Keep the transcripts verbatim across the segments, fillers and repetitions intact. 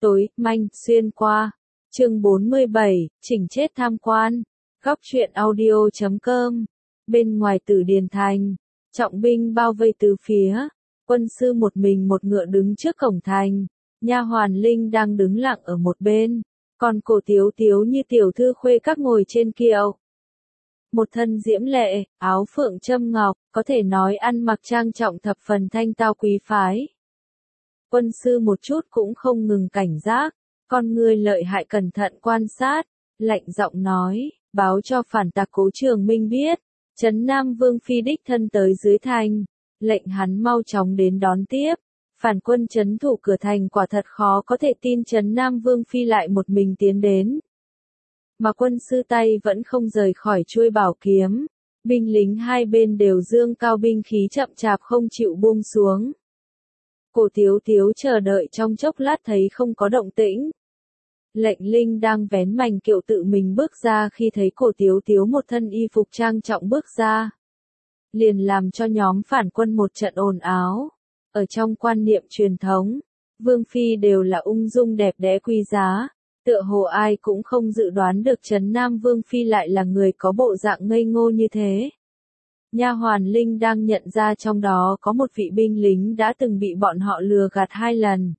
Tối, manh, xuyên qua. Chương bốn mươi bảy, chỉnh chết tham quan. Góc truyện audio chấm com. Bên ngoài Tử Điền thành, trọng binh bao vây từ phía. Quân sư một mình một ngựa đứng trước cổng thành. Nha hoàn Linh đang đứng lặng ở một bên. Còn Cổ Tiếu Tiếu như tiểu thư khuê các ngồi trên kiệu. Một thân diễm lệ, áo phượng châm ngọc, có thể nói ăn mặc trang trọng thập phần thanh tao quý phái. Quân sư một chút cũng không ngừng cảnh giác, con người lợi hại cẩn thận quan sát, lạnh giọng nói, báo cho phản tặc Cố Trường Minh biết, Trấn Nam Vương phi đích thân tới dưới thành, lệnh hắn mau chóng đến đón tiếp. Phản quân trấn thủ cửa thành quả thật khó có thể tin Trấn Nam Vương phi lại một mình tiến đến. Mà quân sư tay vẫn không rời khỏi chuôi bảo kiếm, binh lính hai bên đều dương cao binh khí chậm chạp không chịu buông xuống. Cổ Tiếu Tiếu chờ đợi trong chốc lát thấy không có động tĩnh. Lệnh Linh đang vén mành kiệu tự mình bước ra khi thấy Cổ Tiếu Tiếu một thân y phục trang trọng bước ra. Liền làm cho nhóm phản quân một trận ồn áo. Ở trong quan niệm truyền thống, Vương phi đều là ung dung đẹp đẽ quý giá. Tựa hồ ai cũng không dự đoán được Trấn Nam Vương phi lại là người có bộ dạng ngây ngô như thế. Nha hoàn Linh đang nhận ra trong đó có một vị binh lính đã từng bị bọn họ lừa gạt hai lần.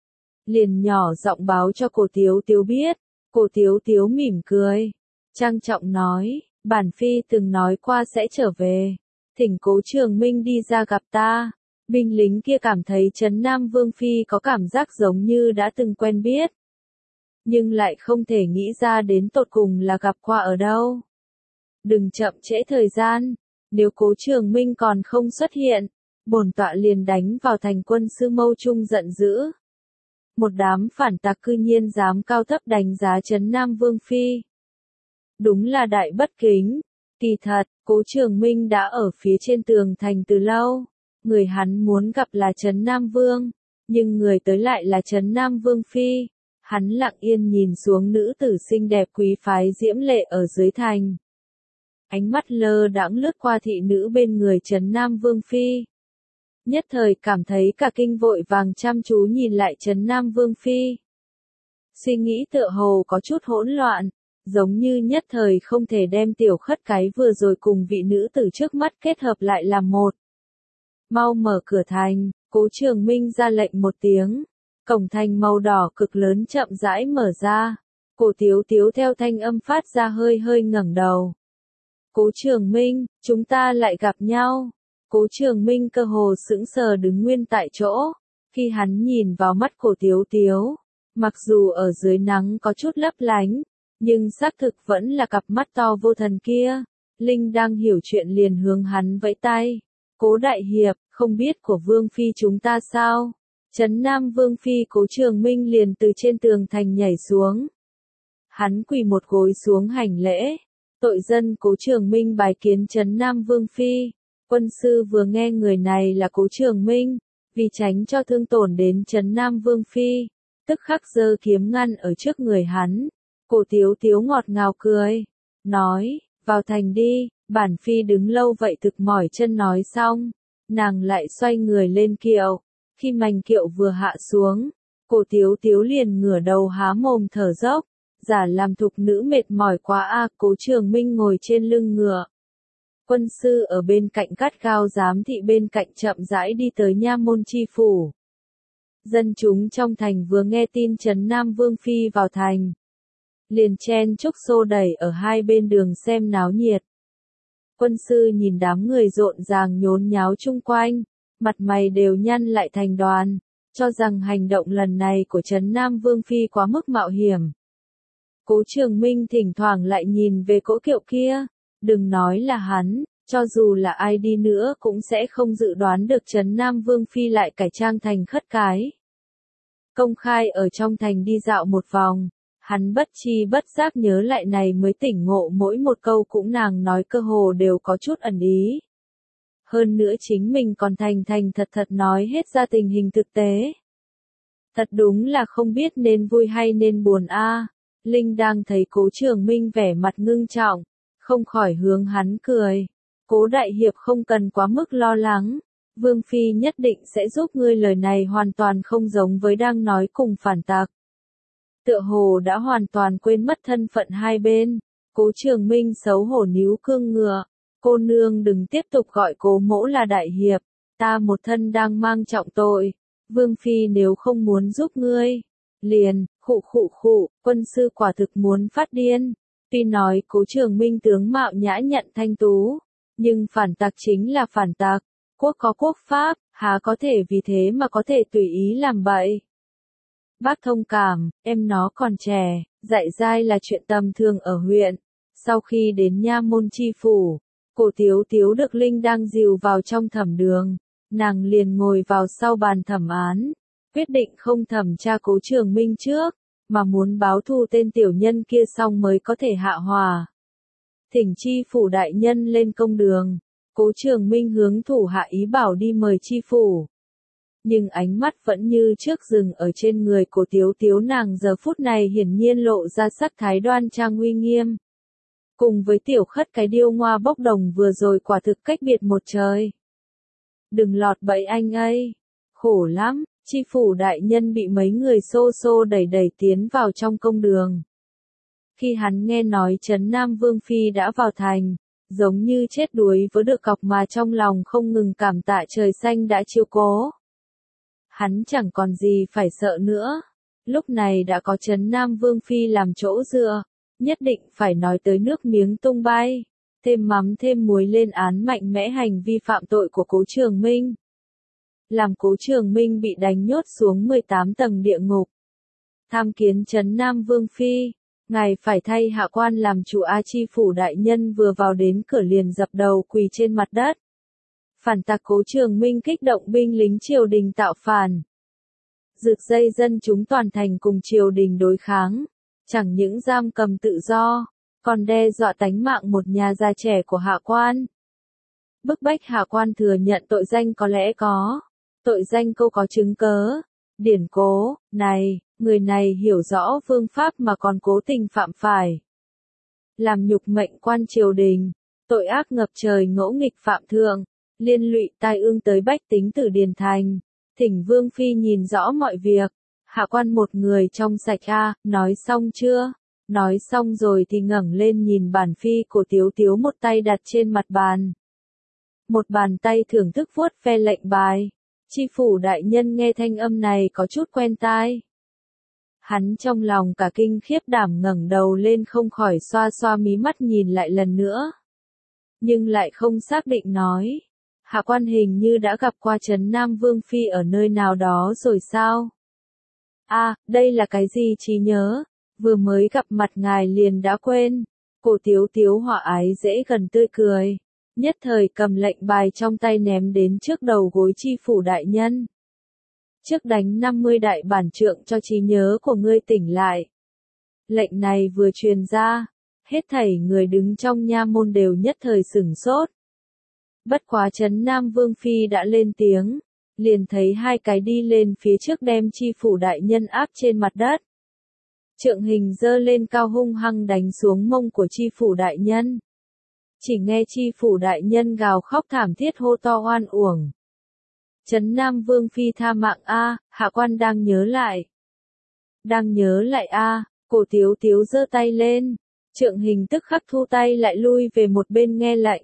Liền nhỏ giọng báo cho Cổ Tiếu Tiếu biết, Cổ Tiếu Tiếu mỉm cười, trang trọng nói, bản phi từng nói qua sẽ trở về, thỉnh Cố Trường Minh đi ra gặp ta. Binh lính kia cảm thấy Trấn Nam Vương phi có cảm giác giống như đã từng quen biết. Nhưng lại không thể nghĩ ra đến tột cùng là gặp qua ở đâu. Đừng chậm trễ thời gian, nếu Cố Trường Minh còn không xuất hiện, bổn tọa liền đánh vào thành. Quân sư Mâu Trung giận dữ. Một đám phản tặc cư nhiên dám cao thấp đánh giá Trấn Nam Vương phi. Đúng là đại bất kính. Kỳ thật, Cố Trường Minh đã ở phía trên tường thành từ lâu. Người hắn muốn gặp là Trấn Nam Vương, nhưng người tới lại là Trấn Nam Vương phi. Hắn lặng yên nhìn xuống nữ tử xinh đẹp quý phái diễm lệ ở dưới thành. Ánh mắt lơ đãng lướt qua thị nữ bên người Trấn Nam Vương phi. Nhất thời cảm thấy cả kinh, vội vàng chăm chú nhìn lại Trấn Nam Vương phi. Suy nghĩ tựa hồ có chút hỗn loạn, giống như nhất thời không thể đem tiểu khất cái vừa rồi cùng vị nữ tử trước mắt kết hợp lại làm một. Mau mở cửa thành, Cố Trường Minh ra lệnh một tiếng. Cổng thành màu đỏ cực lớn chậm rãi mở ra. Cổ Tiếu Tiếu theo thanh âm phát ra hơi hơi ngẩng đầu. Cố Trường Minh, chúng ta lại gặp nhau. Cố Trường Minh cơ hồ sững sờ đứng nguyên tại chỗ. Khi hắn nhìn vào mắt Cổ Tiếu Tiếu, mặc dù ở dưới nắng có chút lấp lánh, nhưng xác thực vẫn là cặp mắt to vô thần kia. Linh đang hiểu chuyện liền hướng hắn vẫy tay. Cố đại hiệp, không biết của Vương phi chúng ta sao? Trấn Nam Vương phi. Cố Trường Minh liền từ trên tường thành nhảy xuống. Hắn quỳ một gối xuống hành lễ. Tội dân Cố Trường Minh bái kiến Trấn Nam Vương phi. Quân sư vừa nghe người này là Cố Trường Minh, vì tránh cho thương tổn đến Trấn Nam Vương phi, tức khắc giơ kiếm ngăn ở trước người hắn. Cổ Tiếu Tiếu ngọt ngào cười, nói, vào thành đi, bản phi đứng lâu vậy thực mỏi chân. Nói xong, nàng lại xoay người lên kiệu. Khi mành kiệu vừa hạ xuống, Cổ Tiếu Tiếu liền ngửa đầu há mồm thở dốc, giả làm thục nữ mệt mỏi quá a. Cố Trường Minh ngồi trên lưng ngựa. Quân sư ở bên cạnh gắt gao giám thị bên cạnh chậm rãi đi tới nha môn chi phủ. Dân chúng trong thành vừa nghe tin Trấn Nam Vương phi vào thành, liền chen chúc xô đẩy ở hai bên đường xem náo nhiệt. Quân sư nhìn đám người rộn ràng nhốn nháo chung quanh, mặt mày đều nhăn lại thành đoàn, cho rằng hành động lần này của Trấn Nam Vương phi quá mức mạo hiểm. Cố Trường Minh thỉnh thoảng lại nhìn về cỗ kiệu kia, đừng nói là hắn, cho dù là ai đi nữa cũng sẽ không dự đoán được Trấn Nam Vương phi lại cải trang thành khất cái. Công khai ở trong thành đi dạo một vòng, hắn bất chi bất giác nhớ lại này mới tỉnh ngộ mỗi một câu cũng nàng nói cơ hồ đều có chút ẩn ý. Hơn nữa chính mình còn thành thành thật thật nói hết ra tình hình thực tế. Thật đúng là không biết nên vui hay nên buồn a. Linh đang thấy Cố Trường Minh vẻ mặt ngưng trọng, không khỏi hướng hắn cười. Cố đại hiệp không cần quá mức lo lắng, Vương phi nhất định sẽ giúp ngươi. Lời này hoàn toàn không giống với đang nói cùng phản tặc. Tựa hồ đã hoàn toàn quên mất thân phận hai bên. Cố Trường Minh xấu hổ níu cương ngựa. Cô nương đừng tiếp tục gọi cố mỗ là đại hiệp. Ta một thân đang mang trọng tội. Vương Phi nếu không muốn giúp ngươi. Liền, khụ khụ khụ, quân sư quả thực muốn phát điên. Tuy nói Cố Trường Minh tướng mạo nhã nhặn thanh tú. Nhưng phản tặc chính là phản tặc. Quốc có quốc pháp, há có thể vì thế mà có thể tùy ý làm bậy. Bác thông cảm, em nó còn trẻ, dạy dai là chuyện tầm thường ở huyện. Sau khi đến nha môn chi phủ, Cổ Tiếu Tiếu được Linh đang dìu vào trong thẩm đường, nàng liền ngồi vào sau bàn thẩm án, quyết định không thẩm tra Cố Trường Minh trước, mà muốn báo thù tên tiểu nhân kia xong mới có thể hạ hòa. Thỉnh chi phủ đại nhân lên công đường, Cố Trường Minh hướng thủ hạ ý bảo đi mời chi phủ. Nhưng ánh mắt vẫn như trước dừng ở trên người của Tiếu Tiếu, nàng giờ phút này hiển nhiên lộ ra sắc thái đoan trang uy nghiêm. Cùng với tiểu khất cái điêu ngoa bốc đồng vừa rồi quả thực cách biệt một trời. Đừng lọt bẫy anh ấy. Khổ lắm, chi phủ đại nhân bị mấy người xô xô đẩy đẩy tiến vào trong công đường. Khi hắn nghe nói Trấn Nam Vương Phi đã vào thành, giống như chết đuối với được cọc mà trong lòng không ngừng cảm tạ trời xanh đã chiếu cố. Hắn chẳng còn gì phải sợ nữa. Lúc này đã có Trấn Nam Vương Phi làm chỗ dựa, nhất định phải nói tới nước miếng tung bay, thêm mắm thêm muối lên án mạnh mẽ hành vi phạm tội của Cố Trường Minh. Làm Cố Trường Minh bị đánh nhốt xuống mười tám tầng địa ngục. Tham kiến Trấn Nam Vương Phi, ngài phải thay hạ quan làm chủ. A chi phủ đại nhân vừa vào đến cửa liền dập đầu quỳ trên mặt đất. Phản tặc Cố Trường Minh kích động binh lính triều đình tạo phản. Rực dây dân chúng toàn thành cùng triều đình đối kháng. Chẳng những giam cầm tự do, còn đe dọa tánh mạng một nhà già trẻ của hạ quan. Bức bách hạ quan thừa nhận tội danh có lẽ có. Tội danh câu có chứng cớ. Điển cố, này, người này hiểu rõ phương pháp mà còn cố tình phạm phải. Làm nhục mệnh quan triều đình, tội ác ngập trời ngỗ nghịch phạm thượng, liên lụy tai ương tới bách tính Tử Điền Thành. Thỉnh Vương Phi nhìn rõ mọi việc. Hạ quan một người trong sạch a, nói xong chưa? Nói xong rồi thì ngẩng lên nhìn bản phi của Tiếu Tiếu, một tay đặt trên mặt bàn. Một bàn tay thưởng thức vuốt ve lệnh bài. Chi phủ đại nhân nghe thanh âm này có chút quen tai. Hắn trong lòng cả kinh khiếp đảm ngẩng đầu lên, không khỏi xoa xoa mí mắt nhìn lại lần nữa. Nhưng lại không xác định nói. Hạ quan hình như đã gặp qua Trấn Nam Vương Phi ở nơi nào đó rồi sao? A, à, đây là cái gì trí nhớ? Vừa mới gặp mặt ngài liền đã quên. Cổ Tiếu Tiếu hòa ái dễ gần tươi cười. Nhất thời cầm lệnh bài trong tay ném đến trước đầu gối chi phủ đại nhân. Trước đánh năm mươi đại bản trượng cho trí nhớ của ngươi tỉnh lại. Lệnh này vừa truyền ra, hết thảy người đứng trong nha môn đều nhất thời sửng sốt. Bất quá Trấn Nam Vương Phi đã lên tiếng, liền thấy hai cái đi lên phía trước đem chi phủ đại nhân áp trên mặt đất. Trượng hình giơ lên cao hung hăng đánh xuống mông của chi phủ đại nhân. Chỉ nghe chi phủ đại nhân gào khóc thảm thiết hô to oan uổng. Trấn Nam Vương Phi tha mạng a, hạ quan đang nhớ lại. Đang nhớ lại a, Cổ Tiếu Tiếu giơ tay lên. Trượng hình tức khắc thu tay lại lui về một bên nghe lệnh.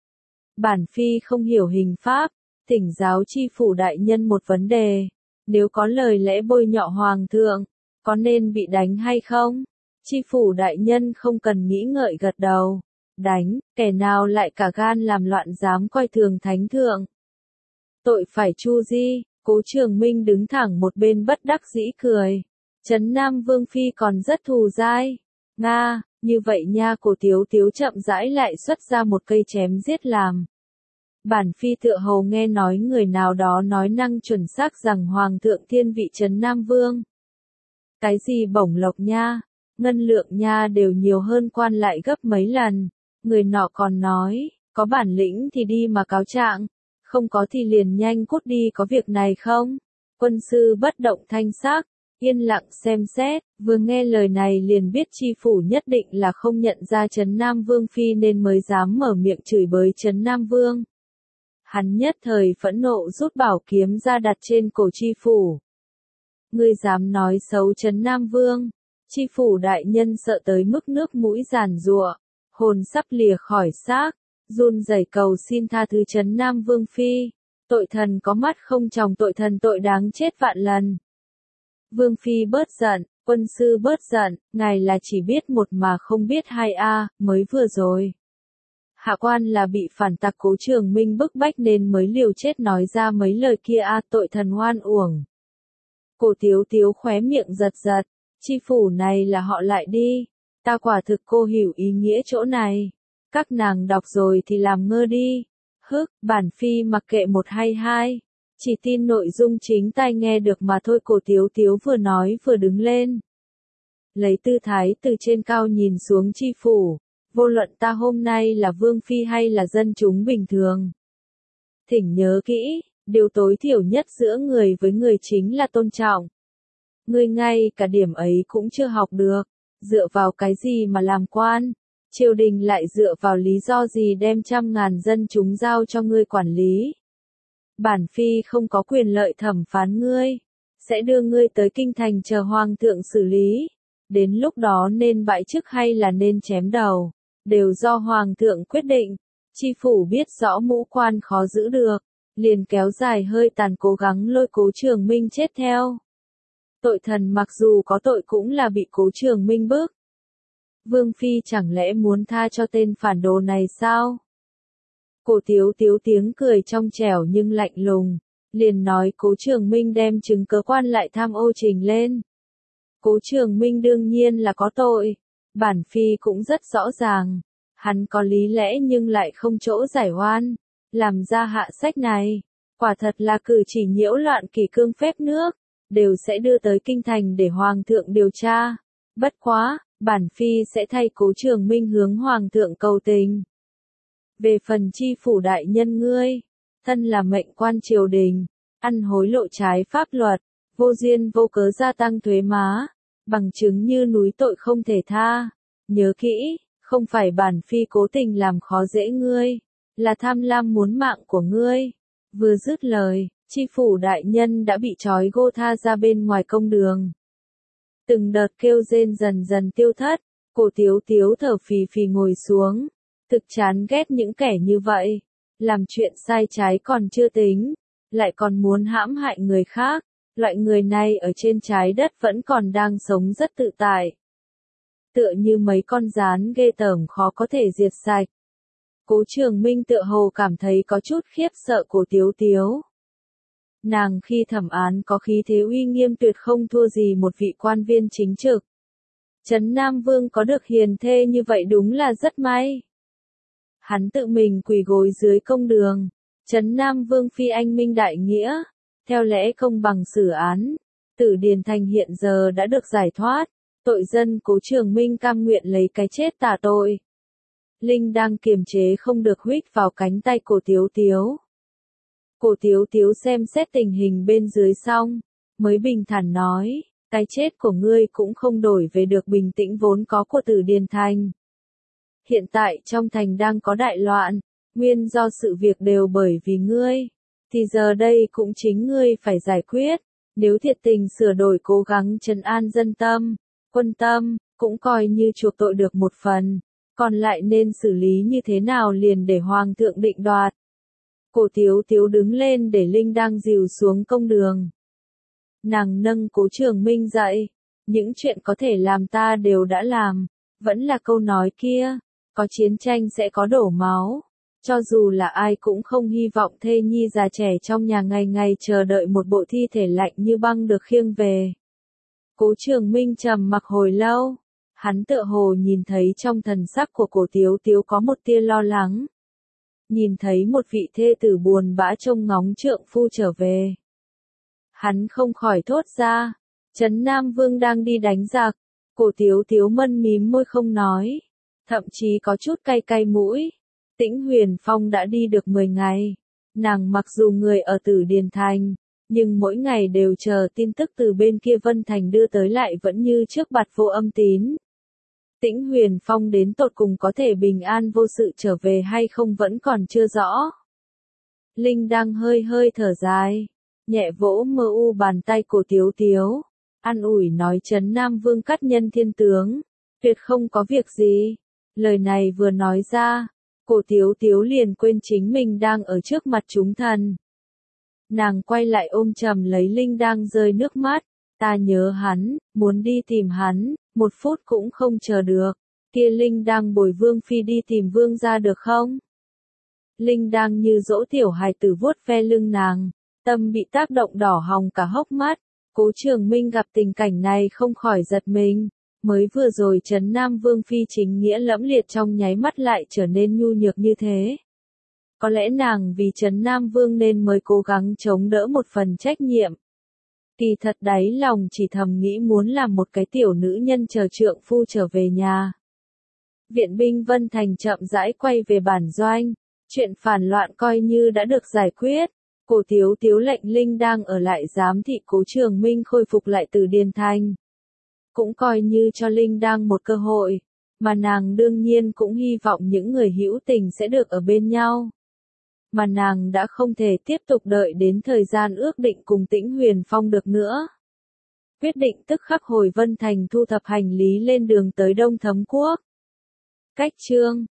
Bản Phi không hiểu hình pháp, thỉnh giáo chi phủ đại nhân một vấn đề. Nếu có lời lẽ bôi nhọ hoàng thượng, có nên bị đánh hay không? Chi phủ đại nhân không cần nghĩ ngợi gật đầu. Đánh, kẻ nào lại cả gan làm loạn dám coi thường thánh thượng. Tội phải chu di. Cố Trường Minh đứng thẳng một bên bất đắc dĩ cười. Trấn Nam Vương Phi còn rất thù dai. Nga, như vậy nha. Cổ Tiếu Tiếu chậm rãi lại xuất ra một cây chém giết làm. Bản Phi tựa hồ nghe nói người nào đó nói năng chuẩn xác rằng Hoàng thượng thiên vị Trấn Nam Vương. Cái gì bổng lộc nha, ngân lượng nha đều nhiều hơn quan lại gấp mấy lần. Người nọ còn nói, có bản lĩnh thì đi mà cáo trạng, không có thì liền nhanh cút đi, có việc này không? Quân sư bất động thanh sắc, yên lặng xem xét, vừa nghe lời này liền biết chi phủ nhất định là không nhận ra Trấn Nam Vương Phi nên mới dám mở miệng chửi bới Trấn Nam Vương. Hắn nhất thời phẫn nộ rút bảo kiếm ra đặt trên cổ chi phủ. Ngươi dám nói xấu Trấn Nam Vương, Chi phủ đại nhân sợ tới mức nước mũi giàn giụa, hồn sắp lìa khỏi xác, run rẩy cầu xin tha thứ trấn Nam Vương Phi. Tội thần có mắt không tròng, tội thần tội đáng chết vạn lần. Vương Phi bớt giận, quân sư bớt giận, ngài là chỉ biết một mà không biết hai a, mới vừa rồi. Hạ quan là bị phản tặc Cố Trường Minh bức bách nên mới liều chết nói ra mấy lời kia a, tội thần hoan uổng. Cổ Tiếu Tiếu khóe miệng giật giật, chi phủ này là họ lại đi, ta quả thực cô hiểu ý nghĩa chỗ này. Các nàng đọc rồi thì làm ngơ đi. Hức, bản Phi mặc kệ một hay hai, chỉ tin nội dung chính tai nghe được mà thôi. Cổ Tiếu Tiếu vừa nói vừa đứng lên, lấy tư thái từ trên cao nhìn xuống chi phủ, vô luận ta hôm nay là Vương Phi hay là dân chúng bình thường. Thỉnh nhớ kỹ, điều tối thiểu nhất giữa người với người chính là tôn trọng. Ngươi ngay cả điểm ấy cũng chưa học được, dựa vào cái gì mà làm quan? Triều đình lại dựa vào lý do gì đem trăm ngàn dân chúng giao cho ngươi quản lý? Bản Phi không có quyền lợi thẩm phán ngươi, sẽ đưa ngươi tới kinh thành chờ hoàng thượng xử lý. Đến lúc đó nên bãi chức hay là nên chém đầu, đều do hoàng thượng quyết định. Chi phủ biết rõ mũ quan khó giữ được, liền kéo dài hơi tàn cố gắng lôi Cố Trường Minh chết theo. Tội thần mặc dù có tội cũng là bị Cố Trường Minh bức. Vương Phi chẳng lẽ muốn tha cho tên phản đồ này sao? Cổ Tiếu Tiếu tiếng cười trong trẻo nhưng lạnh lùng, liền nói Cố Trường Minh đem chứng cớ quan lại tham ô trình lên. Cố Trường Minh đương nhiên là có tội, bản Phi cũng rất rõ ràng, hắn có lý lẽ nhưng lại không chỗ giải oan, làm ra hạ sách này, quả thật là cử chỉ nhiễu loạn kỷ cương phép nước, đều sẽ đưa tới kinh thành để hoàng thượng điều tra. Bất quá, bản Phi sẽ thay Cố Trường Minh hướng hoàng thượng cầu tình. Về phần chi phủ đại nhân ngươi, thân là mệnh quan triều đình, ăn hối lộ trái pháp luật, vô duyên vô cớ gia tăng thuế má, bằng chứng như núi tội không thể tha. Nhớ kỹ, không phải bản Phi cố tình làm khó dễ ngươi, là tham lam muốn mạng của ngươi. Vừa dứt lời, chi phủ đại nhân đã bị trói gô tha ra bên ngoài công đường. Từng đợt kêu rên dần dần tiêu thất, Cổ Tiếu Tiếu thở phì phì ngồi xuống, thực chán ghét những kẻ như vậy, làm chuyện sai trái còn chưa tính, lại còn muốn hãm hại người khác, loại người này ở trên trái đất vẫn còn đang sống rất tự tại. Tựa như mấy con gián ghê tởm khó có thể diệt sạch. Cố Trường Minh tựa hồ cảm thấy có chút khiếp sợ Cổ Tiếu Tiếu. Nàng khi thẩm án có khí thế uy nghiêm tuyệt không thua gì một vị quan viên chính trực. Trấn Nam Vương có được hiền thê như vậy đúng là rất may. Hắn tự mình quỳ gối dưới công đường. Trấn Nam Vương phi anh minh đại nghĩa, theo lẽ công bằng xử án. Tử Điền Thành hiện giờ đã được giải thoát, tội dân Cố Trường Minh cam nguyện lấy cái chết tả tội. Linh đang kiềm chế không được huých vào cánh tay Cổ Tiếu Tiếu. Cổ Tiếu Tiếu xem xét tình hình bên dưới xong, mới bình thản nói, cái chết của ngươi cũng không đổi về được bình tĩnh vốn có của Tử Điền Thành. Hiện tại trong thành đang có đại loạn, nguyên do sự việc đều bởi vì ngươi, thì giờ đây cũng chính ngươi phải giải quyết, nếu thiệt tình sửa đổi cố gắng trấn an dân tâm, quân tâm, cũng coi như chuộc tội được một phần, còn lại nên xử lý như thế nào liền để Hoàng thượng định đoạt. Cổ Tiếu Tiếu đứng lên để Linh đang dìu xuống công đường. Nàng nâng Cố Trường Minh dậy, những chuyện có thể làm ta đều đã làm, vẫn là câu nói kia, có chiến tranh sẽ có đổ máu, cho dù là ai cũng không hy vọng thê nhi già trẻ trong nhà ngày ngày chờ đợi một bộ thi thể lạnh như băng được khiêng về. Cố Trường Minh trầm mặc hồi lâu, hắn tựa hồ nhìn thấy trong thần sắc của Cổ Tiếu Tiếu có một tia lo lắng. Nhìn thấy một vị thê tử buồn bã trông ngóng trượng phu trở về. Hắn không khỏi thốt ra, Trấn Nam Vương đang đi đánh giặc. Cổ Tiếu Tiếu mân mím môi không nói, thậm chí có chút cay cay mũi. Tĩnh Huyền Phong đã đi được mười ngày, nàng mặc dù người ở Tử Điền Thành, nhưng mỗi ngày đều chờ tin tức từ bên kia Vân Thành đưa tới lại vẫn như trước bặt vô âm tín. Tĩnh Huyền Phong đến tột cùng có thể bình an vô sự trở về hay không vẫn còn chưa rõ. Linh đang hơi hơi thở dài, nhẹ vỗ mơ u bàn tay Cổ Tiếu Tiếu, an ủi nói Trấn Nam Vương cắt nhân thiên tướng, tuyệt không có việc gì. Lời này vừa nói ra, Cổ Tiếu Tiếu liền quên chính mình đang ở trước mặt chúng thần. Nàng quay lại ôm chầm lấy Linh đang rơi nước mắt, ta nhớ hắn, muốn đi tìm hắn, một phút cũng không chờ được. Kia Linh đang bồi Vương Phi đi tìm Vương gia được không? Linh đang như dỗ tiểu hài tử vuốt ve lưng nàng, tâm bị tác động đỏ hồng cả hốc mắt. Cố Trường Minh gặp tình cảnh này không khỏi giật mình, mới vừa rồi Trấn Nam Vương Phi chính nghĩa lẫm liệt trong nháy mắt lại trở nên nhu nhược như thế. Có lẽ nàng vì Trấn Nam Vương nên mới cố gắng chống đỡ một phần trách nhiệm. Kỳ thật đáy lòng chỉ thầm nghĩ muốn làm một cái tiểu nữ nhân chờ trượng phu trở về nhà. Viện binh Vân Thành chậm rãi quay về bản doanh, chuyện phản loạn coi như đã được giải quyết. Cổ Tiếu Tiếu lệnh Linh đang ở lại giám thị Cố Trường Minh khôi phục lại Từ Điền Thành. Cũng coi như cho Linh đang một cơ hội, mà nàng đương nhiên cũng hy vọng những người hữu tình sẽ được ở bên nhau. Mà nàng đã không thể tiếp tục đợi đến thời gian ước định cùng Tĩnh Huyền Phong được nữa. Quyết định tức khắc hồi Vân Thành thu thập hành lý lên đường tới Đông Thấm Quốc. Cách chương